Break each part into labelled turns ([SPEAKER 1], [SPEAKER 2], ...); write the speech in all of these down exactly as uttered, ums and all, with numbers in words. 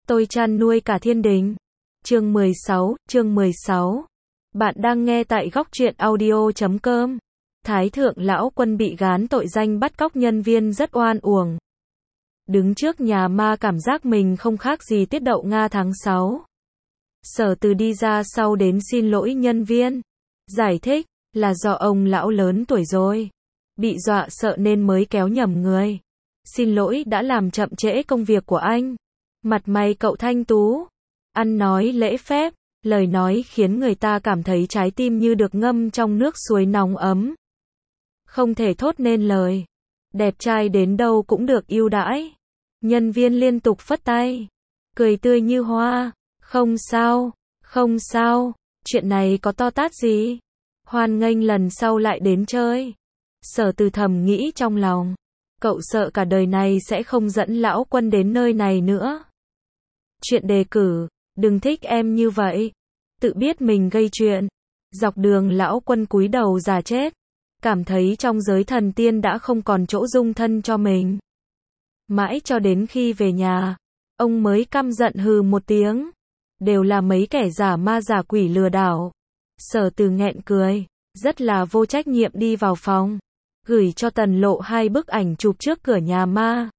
[SPEAKER 1] Tôi chăn nuôi cả thiên đình. Chương mười sáu, chương mười sáu. Bạn đang nghe tại góc truyện audio chấm com. Thái thượng lão quân bị gán tội danh bắt cóc nhân viên rất oan uổng. Đứng trước nhà ma cảm giác mình không khác gì tiết đậu Nga tháng sáu. Sở Từ đi ra sau đến xin lỗi nhân viên. Giải thích là do ông lão lớn tuổi rồi. Bị dọa sợ nên mới kéo nhầm người. Xin lỗi đã làm chậm trễ công việc của anh. Mặt mày cậu thanh tú. Ăn nói lễ phép. Lời nói khiến người ta cảm thấy trái tim như được ngâm trong nước suối nóng ấm. Không thể thốt nên lời. Đẹp trai đến đâu cũng được ưu đãi. Nhân viên liên tục phất tay. Cười tươi như hoa. Không sao, không sao. Chuyện này có to tát gì. Hoan nghênh lần sau lại đến chơi. Sở Từ thầm nghĩ trong lòng. Cậu sợ cả đời này sẽ không dẫn lão quân đến nơi này nữa. Chuyện đề cử, đừng thích em như vậy. Tự biết mình gây chuyện. Dọc đường lão quân cúi đầu già chết. Cảm thấy trong giới thần tiên đã không còn chỗ dung thân cho mình. Mãi cho đến khi về nhà, ông mới căm giận hừ một tiếng. Đều là mấy kẻ giả ma giả quỷ lừa đảo. Sở Từ nghẹn cười, rất là vô trách nhiệm đi vào phòng. Gửi cho Tần Lộ hai bức ảnh chụp trước cửa nhà ma.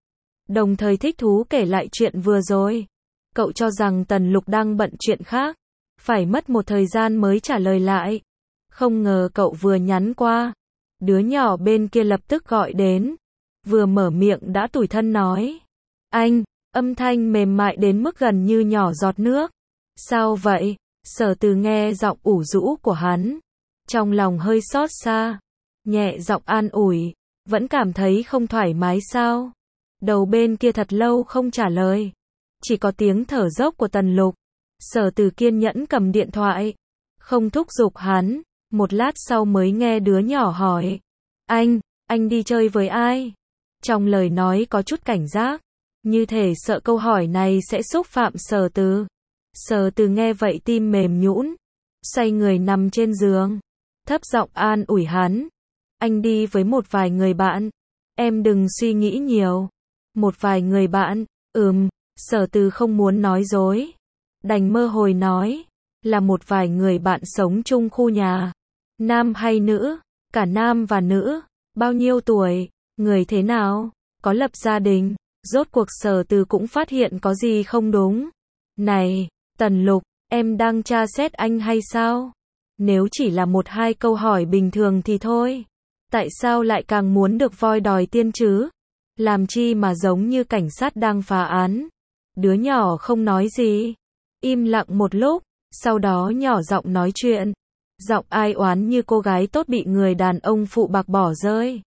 [SPEAKER 1] Đồng thời thích thú kể lại chuyện vừa rồi. Cậu cho rằng Tần Lục đang bận chuyện khác. Phải mất một thời gian mới trả lời lại. Không ngờ cậu vừa nhắn qua. Đứa nhỏ bên kia lập tức gọi đến. Vừa mở miệng đã tủi thân nói. Anh, âm thanh mềm mại đến mức gần như nhỏ giọt nước. Sao vậy? Sở Từ nghe giọng ủ rũ của hắn. Trong lòng hơi xót xa. Nhẹ giọng an ủi. Vẫn cảm thấy không thoải mái sao? Đầu bên kia thật lâu không trả lời. Chỉ có tiếng thở dốc của Tần Lục. Sở Từ kiên nhẫn cầm điện thoại. Không thúc giục hắn. Một lát sau mới nghe đứa nhỏ hỏi. Anh, anh đi chơi với ai? Trong lời nói có chút cảnh giác. Như thể sợ câu hỏi này sẽ xúc phạm Sở Từ. Sở Từ nghe vậy tim mềm nhũn. Xoay người nằm trên giường. Thấp giọng an ủi hắn. Anh đi với một vài người bạn. Em đừng suy nghĩ nhiều. Một vài người bạn, ừm. Sở Từ không muốn nói dối. Đành mơ hồi nói. Là một vài người bạn sống chung khu nhà. Nam hay nữ? Cả nam và nữ. Bao nhiêu tuổi? Người thế nào? Có lập gia đình? Rốt cuộc Sở Từ cũng phát hiện có gì không đúng. Này, Tần Lục, em đang tra xét anh hay sao? Nếu chỉ là một hai câu hỏi bình thường thì thôi. Tại sao lại càng muốn được voi đòi tiên chứ? Làm chi mà giống như cảnh sát đang phá án? Đứa nhỏ không nói gì. Im lặng một lúc, sau đó nhỏ giọng nói chuyện. Giọng ai oán như cô gái tốt bị người đàn ông phụ bạc bỏ rơi.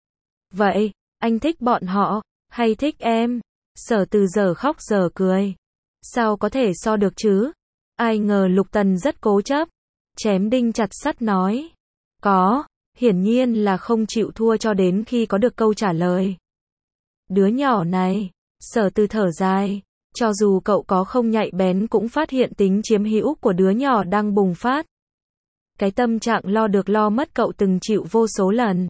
[SPEAKER 1] Vậy, anh thích bọn họ, hay thích em? Sở Từ giờ khóc giờ cười. Sao có thể so được chứ? Ai ngờ Lục Tần rất cố chấp. Chém đinh chặt sắt nói. Có, hiển nhiên là không chịu thua cho đến khi có được câu trả lời. Đứa nhỏ này, Sở Từ thở dài. Cho dù cậu có không nhạy bén cũng phát hiện tính chiếm hữu của đứa nhỏ đang bùng phát. Cái tâm trạng lo được lo mất cậu từng chịu vô số lần.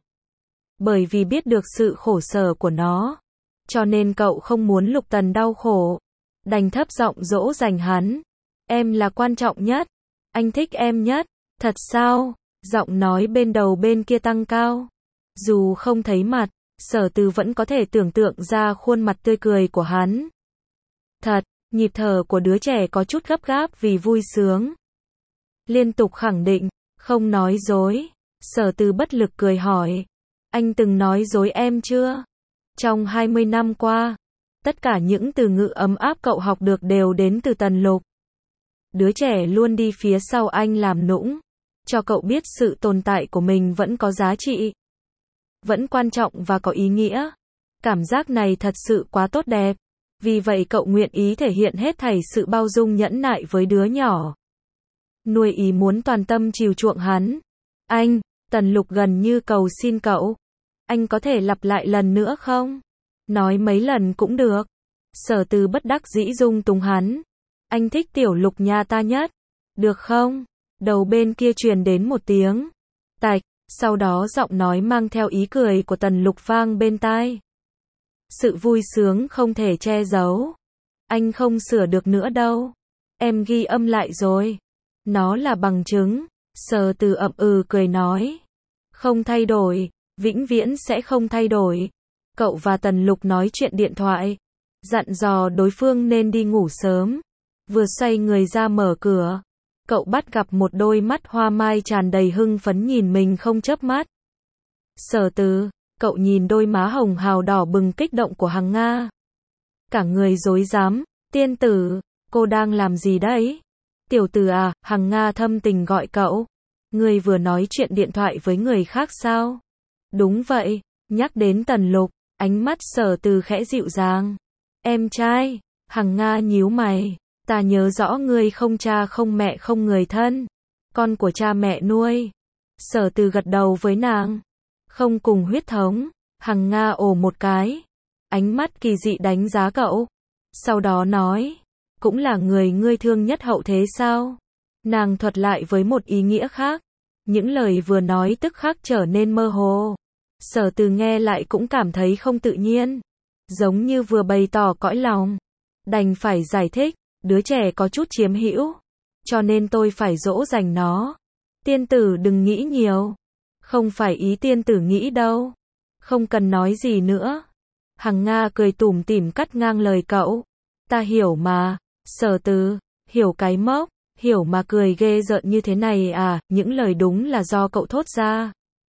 [SPEAKER 1] Bởi vì biết được sự khổ sở của nó. Cho nên cậu không muốn Lục Tần đau khổ. Đành thấp giọng dỗ dành hắn. Em là quan trọng nhất. Anh thích em nhất. Thật sao? Giọng nói bên đầu bên kia tăng cao. Dù không thấy mặt, Sở Từ vẫn có thể tưởng tượng ra khuôn mặt tươi cười của hắn. Thật, nhịp thở của đứa trẻ có chút gấp gáp vì vui sướng. Liên tục khẳng định, không nói dối. Sở Từ bất lực cười hỏi. Anh từng nói dối em chưa? Trong hai mươi năm qua, tất cả những từ ngữ ấm áp cậu học được đều đến từ Tần Lục. Đứa trẻ luôn đi phía sau anh làm nũng. Cho cậu biết sự tồn tại của mình vẫn có giá trị. Vẫn quan trọng và có ý nghĩa. Cảm giác này thật sự quá tốt đẹp. Vì vậy cậu nguyện ý thể hiện hết thảy sự bao dung nhẫn nại với đứa nhỏ. Nuôi ý muốn toàn tâm chiều chuộng hắn. Anh, Tần Lục gần như cầu xin cậu. Anh có thể lặp lại lần nữa không? Nói mấy lần cũng được. Sở Từ bất đắc dĩ dung túng hắn. Anh thích Tiểu Lục nhà ta nhất. Được không? Đầu bên kia truyền đến một tiếng. Tạch, sau đó giọng nói mang theo ý cười của Tần Lục vang bên tai. Sự vui sướng không thể che giấu. Anh không sửa được nữa đâu. Em ghi âm lại rồi. Nó là bằng chứng. Sở Từ ậm ừ cười nói. Không thay đổi, vĩnh viễn sẽ không thay đổi. Cậu và Tần Lục nói chuyện điện thoại, dặn dò đối phương nên đi ngủ sớm. Vừa xoay người ra mở cửa, cậu bắt gặp một đôi mắt hoa mai tràn đầy hưng phấn nhìn mình không chớp mắt. Sở Từ, cậu nhìn đôi má hồng hào đỏ bừng kích động của Hằng Nga. Cả người rối rắm, tiên tử, cô đang làm gì đấy? Tiểu tử à, Hằng Nga thâm tình gọi cậu. Ngươi vừa nói chuyện điện thoại với người khác sao? Đúng vậy, nhắc đến Tần Lục, ánh mắt Sở Từ khẽ dịu dàng. Em trai, Hằng Nga nhíu mày, ta nhớ rõ ngươi không cha không mẹ không người thân, con của cha mẹ nuôi. Sở Từ gật đầu với nàng. Không cùng huyết thống, Hằng Nga ồ một cái, ánh mắt kỳ dị đánh giá cậu. Sau đó nói, cũng là người ngươi thương nhất hậu thế sao? Nàng thuật lại với một ý nghĩa khác. Những lời vừa nói tức khắc trở nên mơ hồ. Sở Từ nghe lại cũng cảm thấy không tự nhiên. Giống như vừa bày tỏ cõi lòng. Đành phải giải thích, đứa trẻ có chút chiếm hữu. Cho nên tôi phải dỗ dành nó. Tiên tử đừng nghĩ nhiều. Không phải ý tiên tử nghĩ đâu. Không cần nói gì nữa. Hằng Nga cười tủm tỉm cắt ngang lời cậu. Ta hiểu mà. Sở Từ, hiểu cái mốc. Hiểu mà cười ghê rợn như thế này à, những lời đúng là do cậu thốt ra.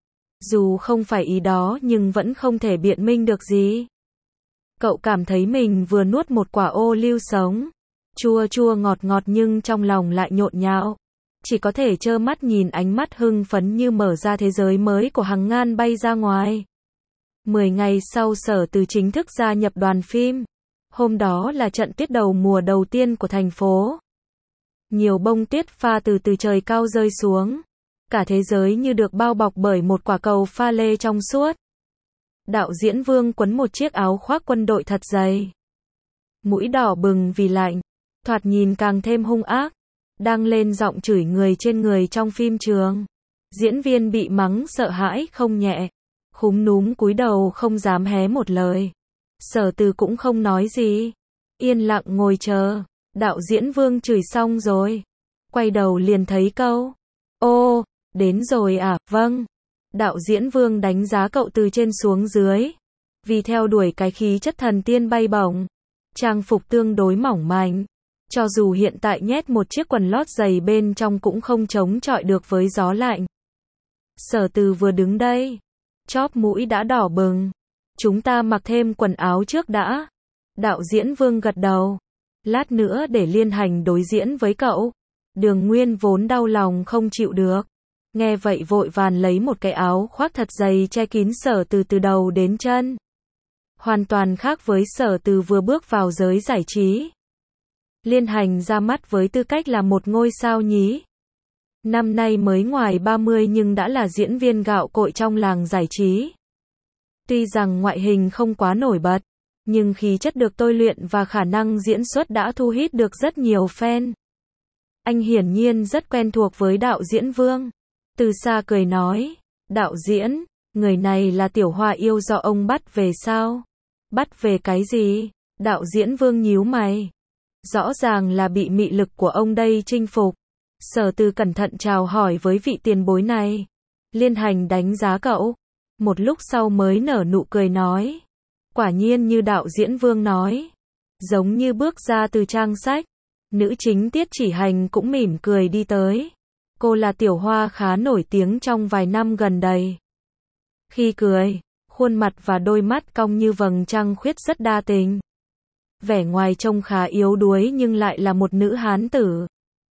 [SPEAKER 1] Dù không phải ý đó nhưng vẫn không thể biện minh được gì. Cậu cảm thấy mình vừa nuốt một quả ô liu sống. Chua chua ngọt ngọt nhưng trong lòng lại nhộn nhạo. Chỉ có thể trơ mắt nhìn ánh mắt hưng phấn như mở ra thế giới mới của Hằng Nga bay ra ngoài. Mười ngày sau Sở Từ chính thức gia nhập đoàn phim. Hôm đó là trận tuyết đầu mùa đầu tiên của thành phố. Nhiều bông tuyết pha từ từ trời cao rơi xuống. Cả thế giới như được bao bọc bởi một quả cầu pha lê trong suốt. Đạo diễn Vương quấn một chiếc áo khoác quân đội thật dày. Mũi đỏ bừng vì lạnh. Thoạt nhìn càng thêm hung ác. Đang lên giọng chửi người trên người trong phim trường. Diễn viên bị mắng sợ hãi không nhẹ. Khúm núm cúi đầu không dám hé một lời. Sở Từ cũng không nói gì. Yên lặng ngồi chờ. Đạo diễn Vương chửi xong rồi. Quay đầu liền thấy câu. Ô, đến rồi à, vâng. Đạo diễn Vương đánh giá cậu từ trên xuống dưới. Vì theo đuổi cái khí chất thần tiên bay bổng. Trang phục tương đối mỏng manh. Cho dù hiện tại nhét một chiếc quần lót dày bên trong cũng không chống chọi được với gió lạnh. Sở Từ vừa đứng đây. Chóp mũi đã đỏ bừng. Chúng ta mặc thêm quần áo trước đã. Đạo diễn Vương gật đầu. Lát nữa để Liên Hành đối diễn với cậu. Đường Nguyên vốn đau lòng không chịu được. Nghe vậy vội vàng lấy một cái áo khoác thật dày che kín Sở Từ từ đầu đến chân. Hoàn toàn khác với Sở Từ vừa bước vào giới giải trí. Liên Hành ra mắt với tư cách là một ngôi sao nhí. Năm nay mới ngoài ba mươi nhưng đã là diễn viên gạo cội trong làng giải trí. Tuy rằng ngoại hình không quá nổi bật, nhưng khí chất được tôi luyện và khả năng diễn xuất đã thu hút được rất nhiều fan. Anh hiển nhiên rất quen thuộc với đạo diễn Vương. Từ xa cười nói, đạo diễn, người này là Tiểu Hoa yêu do ông bắt về sao? Bắt về cái gì? Đạo diễn Vương nhíu mày. Rõ ràng là bị mị lực của ông đây chinh phục. Sở Từ cẩn thận chào hỏi với vị tiền bối này. Liên Hành đánh giá cậu. Một lúc sau mới nở nụ cười nói. Quả nhiên như đạo diễn Vương nói. Giống như bước ra từ trang sách. Nữ chính Tiết Chỉ Hành cũng mỉm cười đi tới. Cô là Tiểu Hoa khá nổi tiếng trong vài năm gần đây. Khi cười, khuôn mặt và đôi mắt cong như vầng trăng khuyết rất đa tình. Vẻ ngoài trông khá yếu đuối nhưng lại là một nữ hán tử.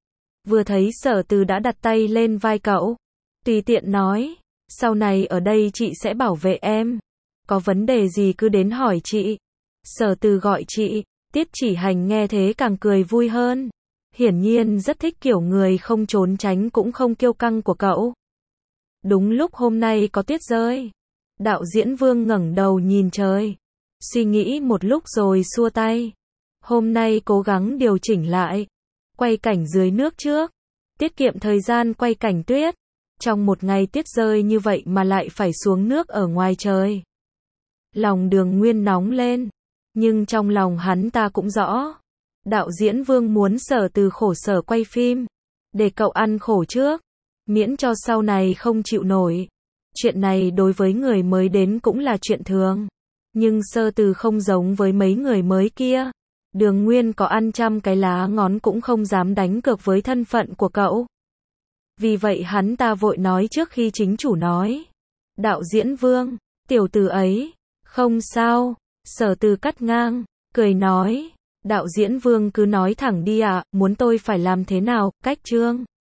[SPEAKER 1] Vừa thấy Sở Từ đã đặt tay lên vai cậu. Tùy tiện nói, sau này ở đây chị sẽ bảo vệ em. Có vấn đề gì cứ đến hỏi chị. Sở Từ gọi chị. Tiết Chỉ Hành nghe thế càng cười vui hơn. Hiển nhiên rất thích kiểu người không trốn tránh cũng không kiêu căng của cậu. Đúng lúc hôm nay có tuyết rơi. Đạo diễn Vương ngẩng đầu nhìn trời. Suy nghĩ một lúc rồi xua tay. Hôm nay cố gắng điều chỉnh lại. Quay cảnh dưới nước trước. Tiết kiệm thời gian quay cảnh tuyết. Trong một ngày tuyết rơi như vậy mà lại phải xuống nước ở ngoài trời. Lòng Đường Nguyên nóng lên. Nhưng trong lòng hắn ta cũng rõ. Đạo diễn Vương muốn Sở Từ khổ sở quay phim, để cậu ăn khổ trước, miễn cho sau này không chịu nổi. Chuyện này đối với người mới đến cũng là chuyện thường. Nhưng Sơ Từ không giống với mấy người mới kia. Đường Nguyên có ăn trăm cái lá ngón cũng không dám đánh cược với thân phận của cậu. Vì vậy hắn ta vội nói trước khi chính chủ nói. Đạo diễn Vương, tiểu tử ấy, không sao. Sở Từ cắt ngang, cười nói. Đạo diễn Vương cứ nói thẳng đi ạ, à, muốn tôi phải làm thế nào, cách chương.